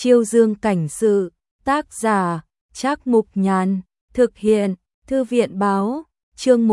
Chiêu Dương cảnh sự, tác giả, Trác Mục Nhàn, thực hiện, Thư viện báo, chương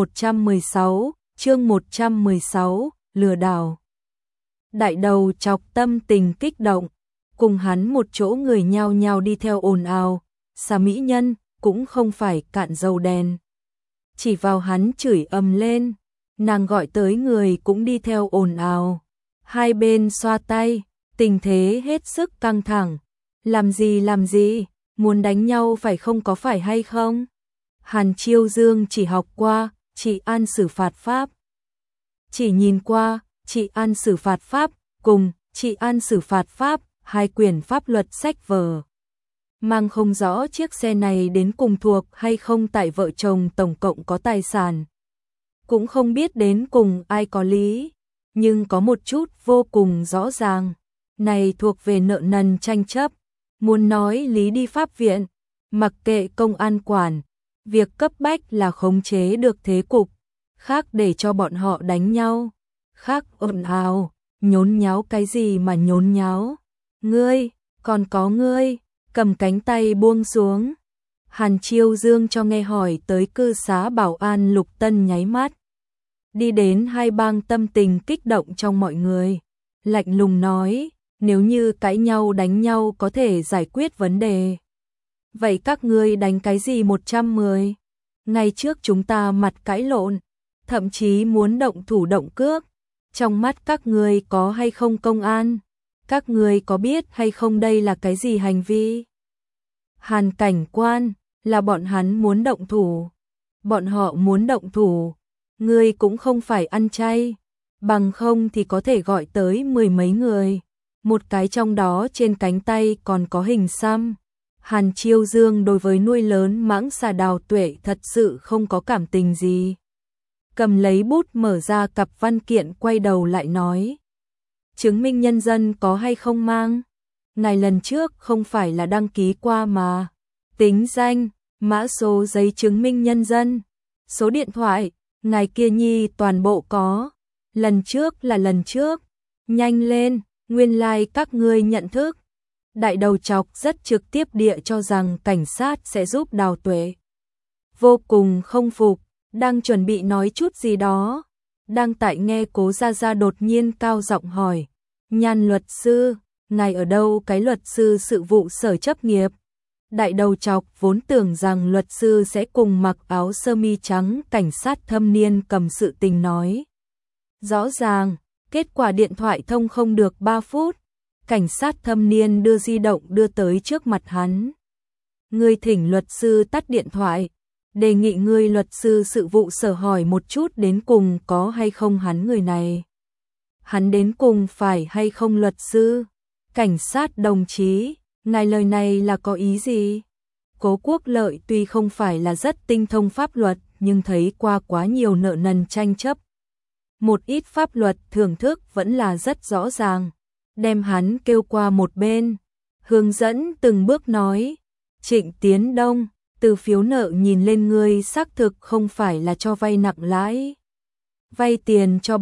116, lừa đảo. Đại đầu chọc tâm tình kích động, cùng hắn một chỗ người nhao nhao đi theo ồn ào, xà mỹ nhân cũng không phải cạn dầu đèn. Chỉ vào hắn chửi ầm lên, nàng gọi tới người cũng đi theo ồn ào. Hai bên xoa tay, tình thế hết sức căng thẳng. Làm gì, muốn đánh nhau phải không, có phải hay không? Hàn Chiêu Dương chỉ học qua trị an xử phạt pháp. Chỉ nhìn qua trị an xử phạt pháp cùng trị an xử phạt pháp, hai quyển pháp luật sách vở. Mang không rõ chiếc xe này đến cùng thuộc hay không tại vợ chồng tổng cộng có tài sản. Cũng không biết đến cùng ai có lý, nhưng có một chút vô cùng rõ ràng. Này thuộc về nợ nần tranh chấp, muốn nói lý đi pháp viện, mặc kệ công an quản. Việc cấp bách là khống chế được thế cục, khác để cho bọn họ đánh nhau, khác ồn ào, nhốn nháo cái gì mà nhốn nháo. Ngươi, còn có ngươi, cầm cánh tay buông xuống. Hàn Chiêu Dương cho nghe hỏi tới cư xá bảo an Lục Tân nháy mắt. Đi đến hai bang tâm tình kích động trong mọi người, lạnh lùng nói, nếu như cãi nhau đánh nhau có thể giải quyết vấn đề. Vậy các ngươi đánh cái gì 110? Ngày trước chúng ta mặt cãi lộn, thậm chí muốn động thủ động cước. Trong mắt các ngươi có hay không công an? Các ngươi có biết hay không đây là cái gì hành vi? Hàn cảnh quan, là bọn hắn muốn động thủ. Bọn họ muốn động thủ. Ngươi cũng không phải ăn chay. Bằng không thì có thể gọi tới 10 mấy người. Một cái trong đó trên cánh tay còn có hình xăm. Hàn Chiêu Dương đối với nuôi lớn mãng xà Đào Tuệ thật sự không có cảm tình gì. Cầm lấy bút mở ra cặp văn kiện, quay đầu lại nói. Chứng minh nhân dân có hay không mang? Ngài lần trước không phải là đăng ký qua mà. Tính danh, mã số giấy chứng minh nhân dân, số điện thoại, ngài kia nhi toàn bộ có. Lần trước là lần trước. Nhanh lên, nguyên lai các ngươi nhận thức. Đại đầu chọc rất trực tiếp địa cho rằng cảnh sát sẽ giúp Đào Tuệ. Vô cùng không phục, đang chuẩn bị nói chút gì đó. Đang tại nghe Cố Gia Gia đột nhiên cao giọng hỏi. Nhan luật sư, ngài ở đâu? Cái luật sư sự vụ sở chấp nghiệp. Đại đầu chọc vốn tưởng rằng luật sư sẽ cùng mặc áo sơ mi trắng cảnh sát thâm niên cầm sự tình nói. Rõ ràng, kết quả điện thoại thông không được 3 phút. Cảnh sát thâm niên đưa di động đưa tới trước mặt hắn. Ngươi thỉnh luật sư tắt điện thoại, đề nghị ngươi luật sư sự vụ sở hỏi một chút đến cùng có hay không hắn người này. Hắn đến cùng phải hay không luật sư? Cảnh sát đồng chí, ngài lời này là có ý gì? Cố Quốc Lợi tuy không phải là rất tinh thông pháp luật, nhưng thấy qua quá nhiều nợ nần tranh chấp. Một ít pháp luật thưởng thức vẫn là rất rõ ràng. Đem hắn kêu qua một bên, hướng dẫn từng bước nói. Trịnh Tiến Đông, từ phiếu nợ nhìn lên ngươi xác thực không phải là cho vay nặng lãi. Vay tiền cho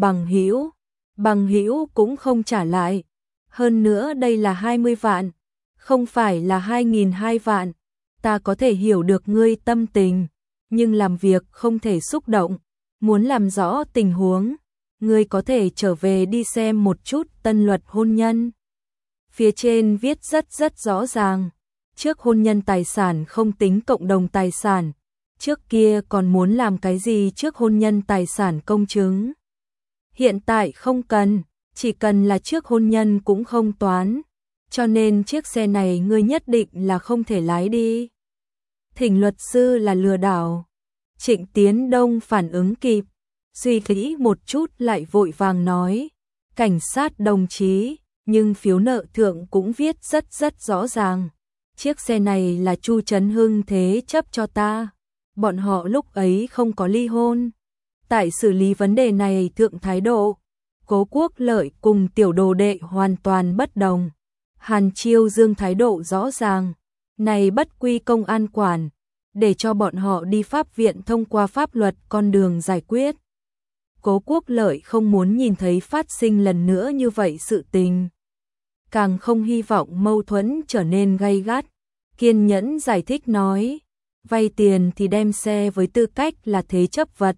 bằng hữu cũng không trả lại. Hơn nữa đây là 20 vạn, không phải là 2.200 vạn. Ta có thể hiểu được ngươi tâm tình, nhưng làm việc không thể xúc động. Muốn làm rõ tình huống, ngươi có thể trở về đi xem một chút tân luật hôn nhân. Phía trên viết rất rõ ràng. Trước hôn nhân tài sản không tính cộng đồng tài sản. Trước kia còn muốn làm cái gì trước hôn nhân tài sản công chứng. Hiện tại không cần, chỉ cần là trước hôn nhân cũng không toán. Cho nên chiếc xe này ngươi nhất định là không thể lái đi. Thỉnh luật sư là lừa đảo. Trịnh Tiến Đông phản ứng kịp, suy nghĩ một chút lại vội vàng nói. Cảnh sát đồng chí, nhưng phiếu nợ thượng cũng viết rất rõ ràng. Chiếc xe này là Chu Trấn Hưng thế chấp cho ta. Bọn họ lúc ấy không có ly hôn. Tại xử lý vấn đề này thượng thái độ, Cố Quốc Lợi cùng tiểu đồ đệ hoàn toàn bất đồng. Hàn Chiêu Dương thái độ rõ ràng. Này bất quy công an quản, để cho bọn họ đi pháp viện thông qua pháp luật con đường giải quyết. Cố Quốc Lợi không muốn nhìn thấy phát sinh lần nữa như vậy sự tình. càng không hy vọng mâu thuẫn trở nên gay gắt. Kiên nhẫn giải thích nói, vay tiền thì đem xe với tư cách là thế chấp vật.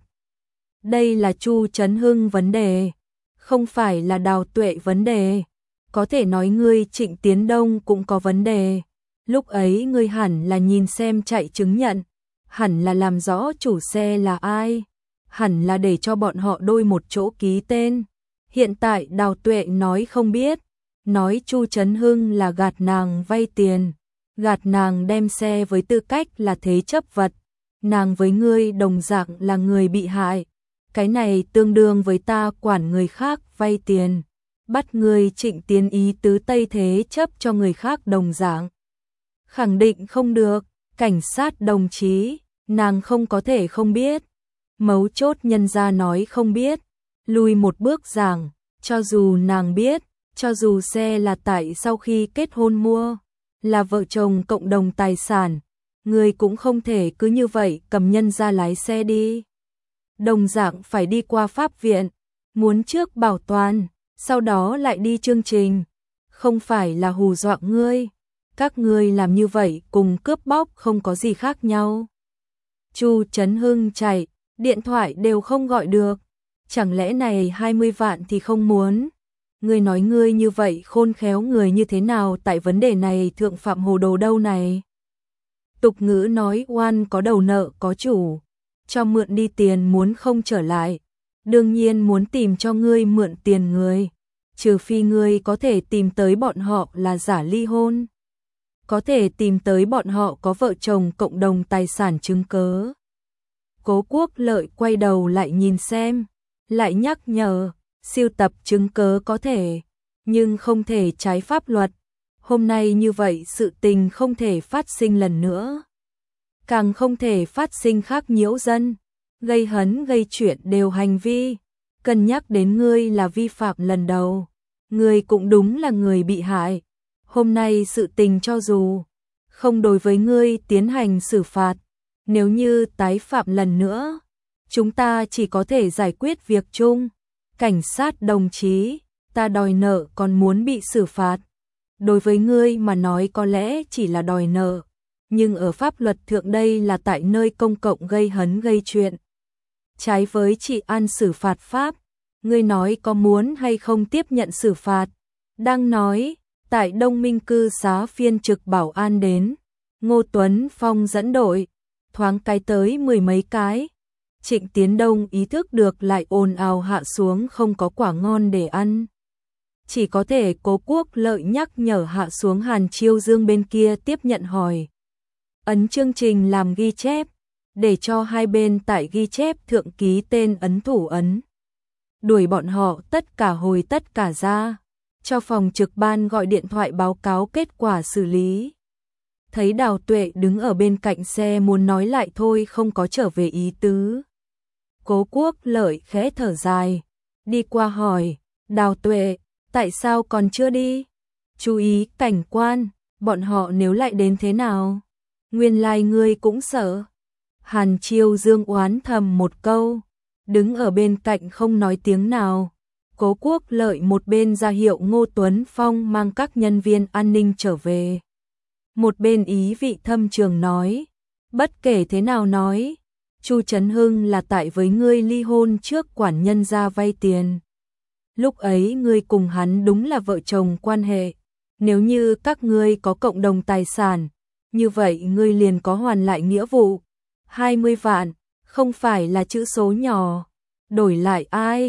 Đây là Chu Trấn Hưng vấn đề, không phải là Đào Tuệ vấn đề. Có thể nói ngươi Trịnh Tiến Đông cũng có vấn đề. Lúc ấy ngươi hẳn là nhìn xem chạy chứng nhận, hẳn là làm rõ chủ xe là ai, hẳn là để cho bọn họ đôi một chỗ ký tên. Hiện tại Đào Tuệ nói không biết, nói Chu Trấn Hưng là gạt nàng vay tiền, gạt nàng đem xe với tư cách là thế chấp vật. Nàng với ngươi đồng dạng là người bị hại. Cái này tương đương với ta quản người khác vay tiền, bắt người Trịnh Tiến ý tứ Tây thế chấp cho người khác đồng dạng. Khẳng định không được, cảnh sát đồng chí, nàng không có thể không biết. Mấu chốt nhân gia nói không biết, lùi một bước giảng, cho dù nàng biết, cho dù xe là tại sau khi kết hôn mua, là vợ chồng cộng đồng tài sản, người cũng không thể cứ như vậy cầm nhân ra lái xe đi. Đồng dạng phải đi qua pháp viện, muốn trước bảo toàn, sau đó lại đi chương trình, không phải là hù dọa ngươi. Các ngươi làm như vậy cùng cướp bóc không có gì khác nhau. Chu Trấn Hưng chạy, điện thoại đều không gọi được, chẳng lẽ này 20 vạn thì không muốn. Ngươi nói ngươi như vậy khôn khéo người như thế nào tại vấn đề này thượng phạm hồ đồ đâu này. Tục ngữ nói oan có đầu nợ có chủ, cho mượn đi tiền muốn không trở lại, đương nhiên muốn tìm cho ngươi mượn tiền người, trừ phi ngươi có thể tìm tới bọn họ là giả ly hôn, có thể tìm tới bọn họ có vợ chồng cộng đồng tài sản chứng cớ. Cố Quốc Lợi quay đầu lại nhìn xem, lại nhắc nhở, sưu tập chứng cớ có thể, nhưng không thể trái pháp luật. Hôm nay như vậy sự tình không thể phát sinh lần nữa, càng không thể phát sinh khác nhiễu dân, gây hấn gây chuyện đều hành vi. Cân nhắc đến ngươi là vi phạm lần đầu, ngươi cũng đúng là người bị hại. Hôm nay sự tình cho dù không đối với ngươi tiến hành xử phạt, nếu như tái phạm lần nữa, chúng ta chỉ có thể giải quyết việc chung. Cảnh sát đồng chí, ta đòi nợ còn muốn bị xử phạt. Đối với ngươi mà nói có lẽ chỉ là đòi nợ, nhưng ở pháp luật thượng đây là tại nơi công cộng gây hấn gây chuyện, trái với trị an xử phạt pháp. Ngươi nói có muốn hay không tiếp nhận xử phạt? Đang nói, tại Đông Minh cư xá phiên trực bảo an đến, Ngô Tuấn Phong dẫn đội, thoáng cái tới 10 mấy cái. Trịnh Tiến Đông ý thức được lại ồn ào hạ xuống không có quả ngon để ăn. Chỉ có thể Cố Quốc Lợi nhắc nhở hạ xuống Hàn Chiêu Dương bên kia tiếp nhận hỏi. Ấn chương trình làm ghi chép, để cho hai bên tại ghi chép thượng ký tên ấn thủ ấn. Đuổi bọn họ tất cả hồi tất cả ra, cho phòng trực ban gọi điện thoại báo cáo kết quả xử lý. Thấy Đào Tuệ đứng ở bên cạnh xe muốn nói lại thôi không có trở về ý tứ. Cố Quốc Lợi khẽ thở dài, đi qua hỏi, Đào Tuệ, tại sao còn chưa đi? Chú ý cảnh quan, bọn họ nếu lại đến thế nào? Nguyên lai ngươi cũng sợ. Hàn Chiêu Dương oán thầm một câu, đứng ở bên cạnh không nói tiếng nào. Cố Quốc Lợi một bên ra hiệu Ngô Tuấn Phong mang các nhân viên an ninh trở về, một bên ý vị thâm trường nói, bất kể thế nào nói, Chu Trấn Hưng là tại với ngươi ly hôn trước quản nhân ra vay tiền. Lúc ấy ngươi cùng hắn đúng là vợ chồng quan hệ, nếu như các ngươi có cộng đồng tài sản, như vậy ngươi liền có hoàn lại nghĩa vụ. 20 vạn, không phải là chữ số nhỏ, đổi lại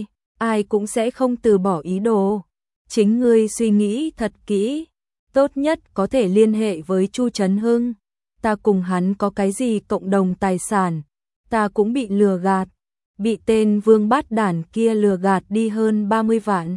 ai cũng sẽ không từ bỏ ý đồ. Chính ngươi suy nghĩ thật kỹ, tốt nhất có thể liên hệ với Chu Trấn Hưng. Ta cùng hắn có cái gì cộng đồng tài sản, ta cũng bị lừa gạt, bị tên Vương Bát Đản kia lừa gạt đi hơn 30 vạn.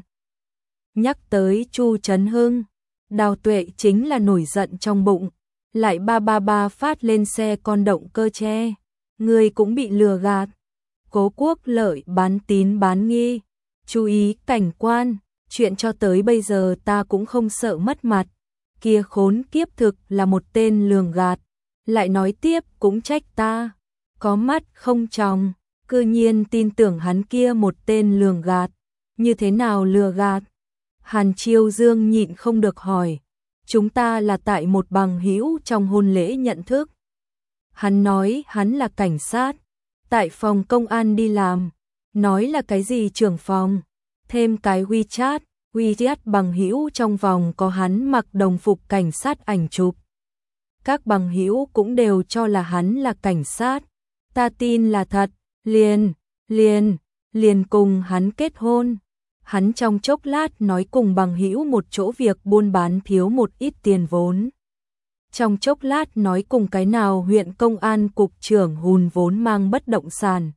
Nhắc tới Chu Trấn Hưng, Đào Tuệ chính là nổi giận trong bụng, lại ba phát lên xe con động cơ tre. Người cũng bị lừa gạt. Cố Quốc Lợi bán tín bán nghi, chú ý cảnh quan, chuyện cho tới bây giờ ta cũng không sợ mất mặt. Kia khốn kiếp thực là một tên lường gạt, lại nói tiếp cũng trách ta, có mắt không tròng, cư nhiên tin tưởng hắn kia một tên lường gạt. Như thế nào lừa gạt? Hàn Chiêu Dương nhịn không được hỏi, chúng ta là tại một bằng hữu trong hôn lễ nhận thức. Hắn nói hắn là cảnh sát, tại phòng công an đi làm, nói là cái gì trưởng phòng, thêm cái WeChat bằng hữu trong vòng có hắn mặc đồng phục cảnh sát ảnh chụp. Các bằng hữu cũng đều cho là hắn là cảnh sát, ta tin là thật, liền cùng hắn kết hôn. Hắn trong chốc lát nói cùng bằng hữu một chỗ việc buôn bán thiếu một ít tiền vốn. Trong chốc lát nói cùng cái nào huyện công an cục trưởng hùn vốn mang bất động sản.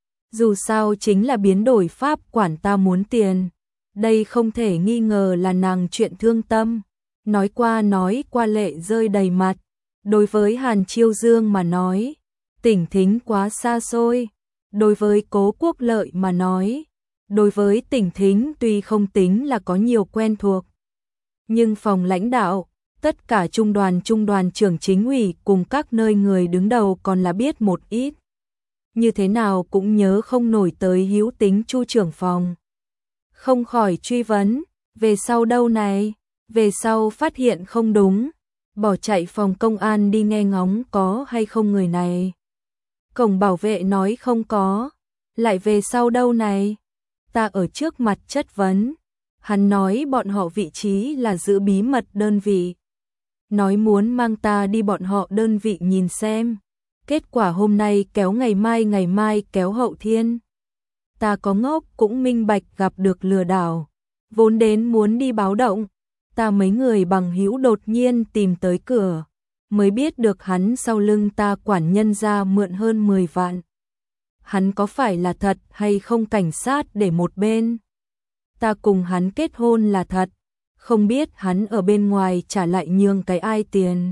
Dù sao chính là biến đổi pháp quản ta muốn tiền. Đây không thể nghi ngờ là nàng chuyện thương tâm. Nói qua lệ rơi đầy mặt. Đối với Hàn Chiêu Dương mà nói, Tỉnh Thính quá xa xôi. Đối với Cố Quốc Lợi mà nói, đối với Tỉnh Thính tuy không tính là có nhiều quen thuộc. Nhưng phòng lãnh đạo, tất cả trung đoàn trưởng chính ủy cùng các nơi người đứng đầu còn là biết một ít. Như thế nào cũng nhớ không nổi tới Hữu Tính Chu trưởng phòng. Không khỏi truy vấn, về sau đâu này? Về sau phát hiện không đúng, bỏ chạy phòng công an đi nghe ngóng có hay không người này. Cổng bảo vệ nói không có, lại về sau đâu này? Ta ở trước mặt chất vấn. Hắn nói bọn họ vị trí là giữ bí mật đơn vị. Nói muốn mang ta đi bọn họ đơn vị nhìn xem. Kết quả hôm nay kéo ngày mai kéo hậu thiên. Ta có ngốc cũng minh bạch gặp được lừa đảo. Vốn đến muốn đi báo động. Ta mấy người bằng hữu đột nhiên tìm tới cửa. Mới biết được hắn sau lưng ta quản nhân ra mượn hơn 10 vạn. Hắn có phải là thật hay không cảnh sát để một bên. Ta cùng hắn kết hôn là thật. Không biết hắn ở bên ngoài trả lại nhường cái ai tiền.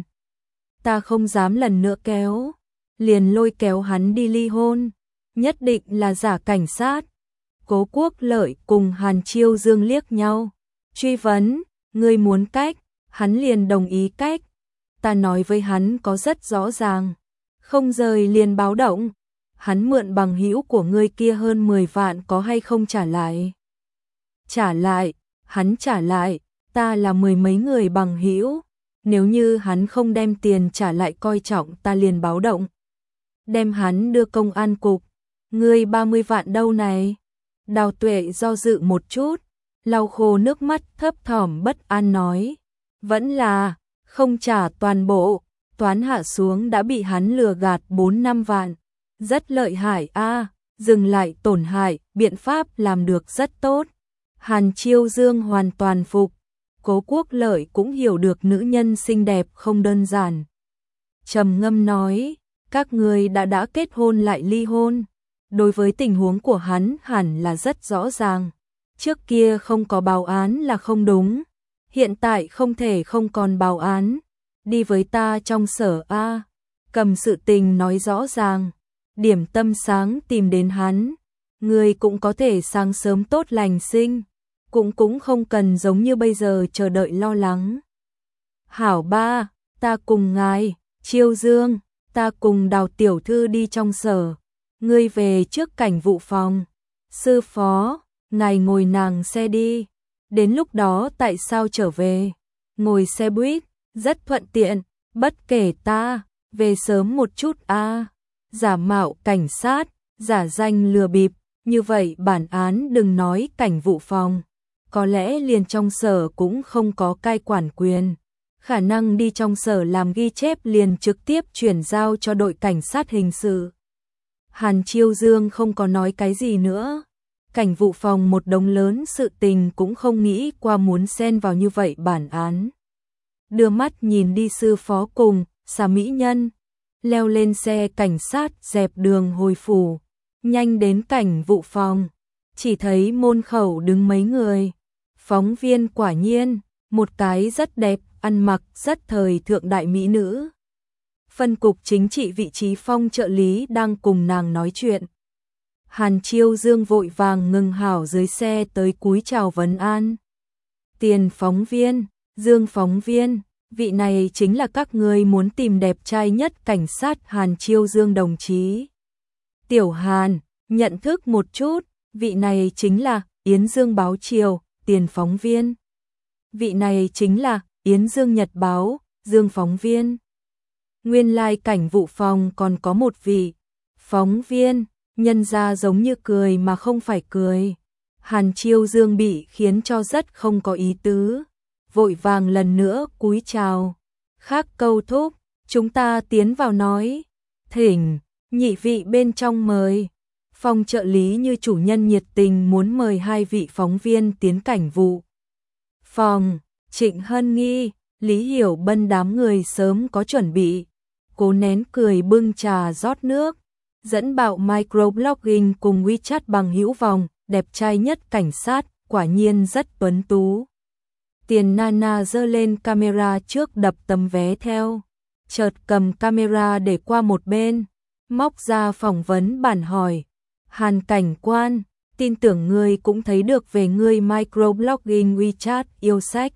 Ta không dám lần nữa kéo. Liền lôi kéo hắn đi ly hôn. Nhất định là giả cảnh sát. Cố Quốc Lợi cùng Hàn Chiêu Dương liếc nhau. Truy vấn, ngươi muốn cách. Hắn liền đồng ý cách. Ta nói với hắn có rất rõ ràng. Không rời liền báo động. Hắn mượn bằng hữu của ngươi kia hơn 10 vạn có hay không trả lại. Trả lại, hắn trả lại. Ta là 10 mấy người bằng hữu, nếu như hắn không đem tiền trả lại coi trọng ta liền báo động. Đem hắn đưa công an cục, ngươi 30 vạn đâu này? Đào Tuệ do dự một chút, lau khô nước mắt thấp thỏm bất an nói, vẫn là không trả toàn bộ, toán hạ xuống đã bị hắn lừa gạt 4-5 vạn. Rất lợi hại a, dừng lại tổn hại, biện pháp làm được rất tốt. Hàn Chiêu Dương hoàn toàn phục. Cố Quốc Lợi cũng hiểu được nữ nhân xinh đẹp không đơn giản. Trầm ngâm nói, các người đã kết hôn lại ly hôn. Đối với tình huống của hắn hẳn là rất rõ ràng. Trước kia không có báo án là không đúng. Hiện tại không thể không còn báo án. Đi với ta trong sở A. Cầm sự tình nói rõ ràng. Điểm tâm sáng tìm đến hắn. Người cũng có thể sáng sớm tốt lành sinh. Cũng không cần giống như bây giờ chờ đợi lo lắng. Hảo ba, ta cùng ngài, Chiêu Dương, ta cùng Đào tiểu thư đi trong sở. Ngươi về trước cảnh vụ phòng. Sư phó, ngài ngồi nàng xe đi. Đến lúc đó tại sao trở về? Ngồi xe buýt, rất thuận tiện, bất kể ta, về sớm một chút a. Giả mạo cảnh sát, giả danh lừa bịp, như vậy bản án đừng nói cảnh vụ phòng. Có lẽ liền trong sở cũng không có cai quản quyền. Khả năng đi trong sở làm ghi chép liền trực tiếp chuyển giao cho đội cảnh sát hình sự. Hàn Chiêu Dương không có nói cái gì nữa. Cảnh vụ phòng một đống lớn sự tình cũng không nghĩ qua muốn xen vào như vậy bản án. Đưa mắt nhìn đi sư phó cùng, xà mỹ nhân. Leo lên xe cảnh sát dẹp đường hồi phủ. Nhanh đến cảnh vụ phòng. Chỉ thấy môn khẩu đứng mấy người. Phóng viên quả nhiên, một cái rất đẹp, ăn mặc rất thời thượng đại mỹ nữ. Phân cục chính trị vị trí phong trợ lý đang cùng nàng nói chuyện. Hàn Chiêu Dương vội vàng ngừng hảo dưới xe tới cúi chào vấn an. Tiền phóng viên, Dương phóng viên, vị này chính là các ngươi muốn tìm đẹp trai nhất cảnh sát Hàn Chiêu Dương đồng chí. Tiểu Hàn, nhận thức một chút, vị này chính là Yến Dương báo chiều. Tiền phóng viên. vị này chính là Yến Dương Nhật Báo, Dương phóng viên. Nguyên lai cảnh vụ phòng còn có một vị phóng viên, nhân ra giống như cười mà không phải cười. Hàn Chiêu Dương bị khiến cho rất không có ý tứ, vội vàng lần nữa cúi chào. Khác câu thúc, chúng ta tiến vào nói. Thỉnh, nhị vị bên trong mời. Phòng trợ lý như chủ nhân nhiệt tình muốn mời hai vị phóng viên tiến cảnh vụ phòng. Trịnh Hân Nghi, Lý Hiểu Bân đám người sớm có chuẩn bị, cố nén cười bưng trà rót nước, dẫn bạo microblogging cùng WeChat bằng hữu vòng, đẹp trai nhất cảnh sát, quả nhiên rất tuấn tú. Tiền Nana giơ lên camera trước đập tấm vé theo, chợt cầm camera để qua một bên, móc ra phỏng vấn bản hỏi. Hàn cảnh quan, tin tưởng ngươi cũng thấy được về ngươi microblogging WeChat yêu sách.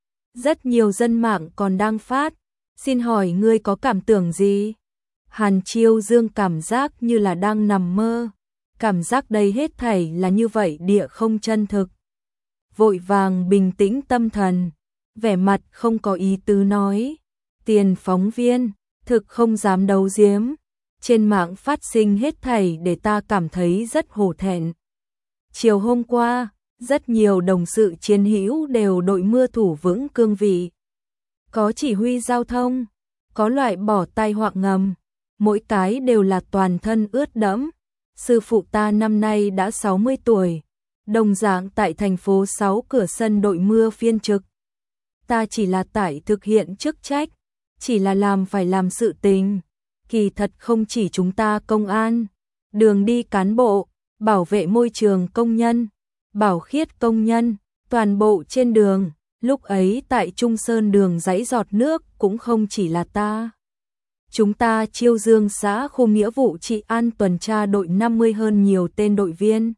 Rất nhiều dân mạng còn đang phát, xin hỏi ngươi có cảm tưởng gì? Hàn Chiêu Dương cảm giác như là đang nằm mơ, cảm giác đây hết thảy là như vậy địa không chân thực. Vội vàng bình tĩnh tâm thần, vẻ mặt không có ý tứ nói. Tiền phóng viên, thực không dám đấu giếm. Trên mạng phát sinh hết thảy để ta cảm thấy rất hổ thẹn. Chiều hôm qua, rất nhiều đồng sự chiến hữu đều đội mưa thủ vững cương vị. Có chỉ huy giao thông, có loại bỏ tai họa ngầm, mỗi cái đều là toàn thân ướt đẫm. Sư phụ ta năm nay đã 60 tuổi, đồng dạng tại thành phố 6 cửa sân đội mưa phiên trực. Ta chỉ là tại thực hiện chức trách, chỉ là làm phải làm sự tình. Kỳ thật không chỉ chúng ta công an, đường đi cán bộ, bảo vệ môi trường công nhân, bảo khiết công nhân, toàn bộ trên đường, lúc ấy tại Trung Sơn đường dãy giọt nước cũng không chỉ là ta. Chúng ta Chiêu Dương xã khu nghĩa vụ trị an tuần tra đội 50 hơn nhiều tên đội viên.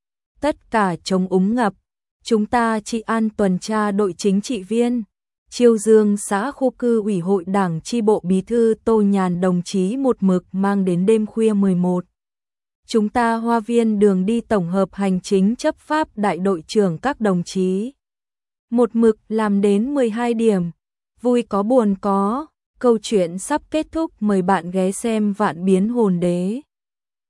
Tất cả chống úng ngập, chúng ta trị an tuần tra đội chính trị viên. Chiêu Dương xã khu cư ủy hội đảng chi bộ bí thư Tô Nhàn đồng chí một mực mang đến đêm khuya 11. Chúng ta hoa viên đường đi tổng hợp hành chính chấp pháp đại đội trưởng các đồng chí. Một mực làm đến 12 điểm. Vui có buồn có, câu chuyện sắp kết thúc, mời bạn ghé xem Vạn Biến Hồn Đế.